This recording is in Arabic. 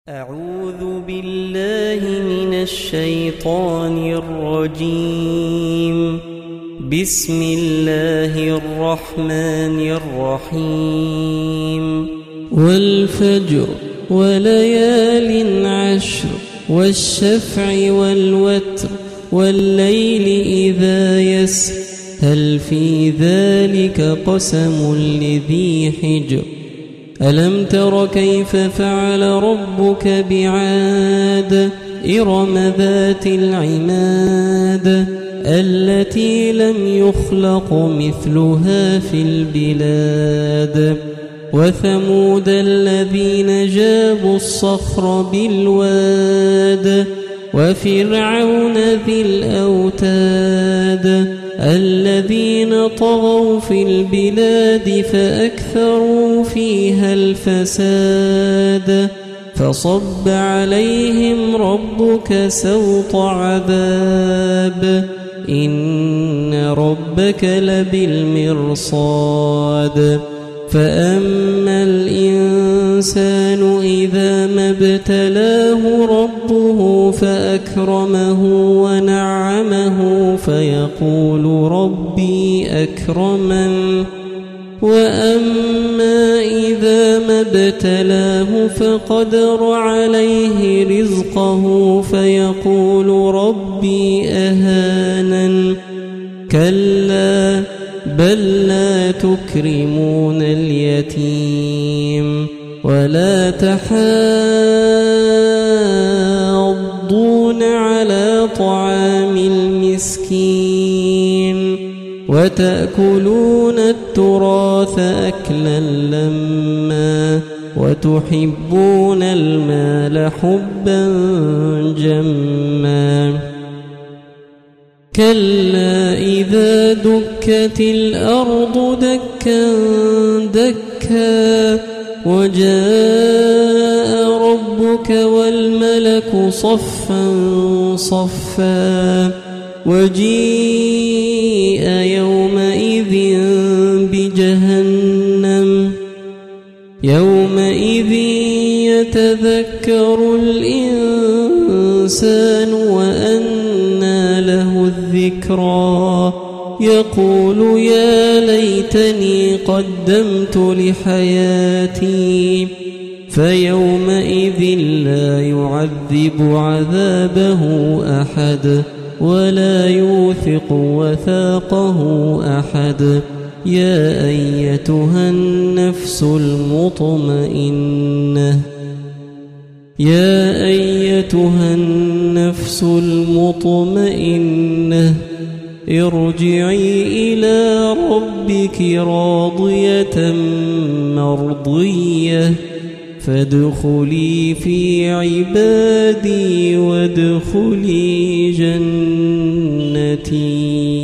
أعوذ بالله من الشيطان الرجيم. بسم الله الرحمن الرحيم. والفجر وليال عشر والشفع والوتر والليل إذا يسر هل في ذلك قسم لذي حجر ألم تر كيف فعل ربك بعاد إرم ذات العماد التي لم يخلق مثلها في البلاد وثمود الذين جابوا الصخر بالواد وفرعون ذي الأوتاد الذين طغوا في البلاد فأكثروا فيها الفساد فصب عليهم ربك سوط عذاب إن ربك لبالمرصاد فأما الإنسان إذا ما ابتلاه ربه فأكرمه ونعمه فيقول ربي أكرمن وأما إذا ما ابتلاه فقدر عليه رزقه فيقول ربي أهانن كلا بل لا تكرمون اليتيم ولا تحاضون على طعام المسكين وتأكلون التراث أكلا لما وتحبون المال حبا جما كلا إذا دكت الأرض دكا دكا وجاء ربك والملك صفا صفا وجيء يومئذ بجهنم يومئذ يتذكر الإنسان وأنى له الذكرى يقول يا ليتني قدمت لحياتي فيومئذ لا يعذب عذابه أحد ولا يوثق وثاقه أحد يا أيتها النفس المطمئنة يا أيتها النفس المطمئنة ارجعي إلى ربك راضية مرضية فادخلي في عبادي وادخلي جنتي.